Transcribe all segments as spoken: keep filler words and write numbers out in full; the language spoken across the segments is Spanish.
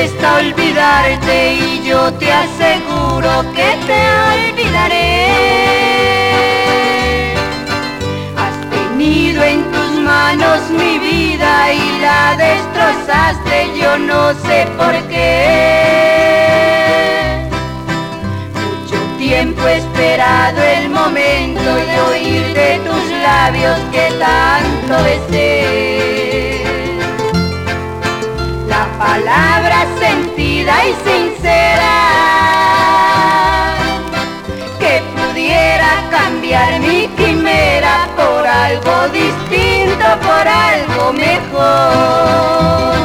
cuesta olvidarte y yo te aseguro que te olvidaré. Has tenido en tus manos mi vida y la destrozaste, yo no sé por qué. Mucho tiempo he esperado el momento de oír de tus labios que tanto deseé. La palabra sentida y sincera que pudiera cambiar mi quimera por algo distinto, por algo mejor.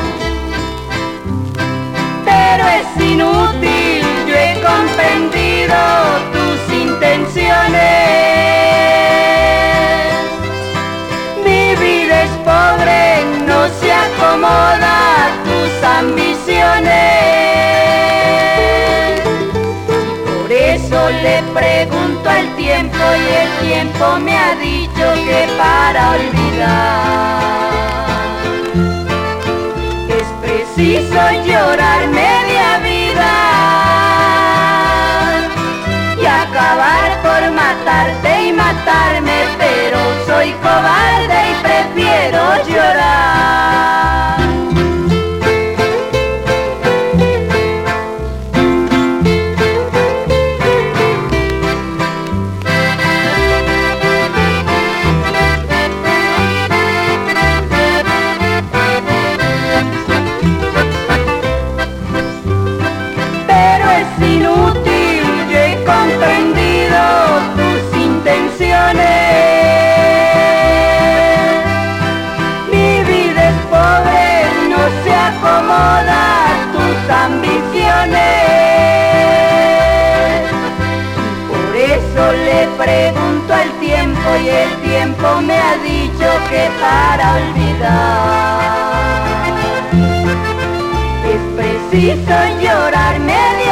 Pero es inútil, yo he comprendido tus intenciones. Mi vida es pobre, no se acomoda a tus ambiciones. Por eso le pregunto al tiempo y el tiempo me ha dicho que para olvidar es preciso llorar media vida y acabar por matarte y matarme, pero soy cobarde y prefiero llorar. Pero es inútil, yo he comprendido tus intenciones. Mi vida es pobre, no se acomoda a tus ambiciones. Por eso le pregunto al tiempo y el tiempo me ha dicho que para olvidar es preciso llorar media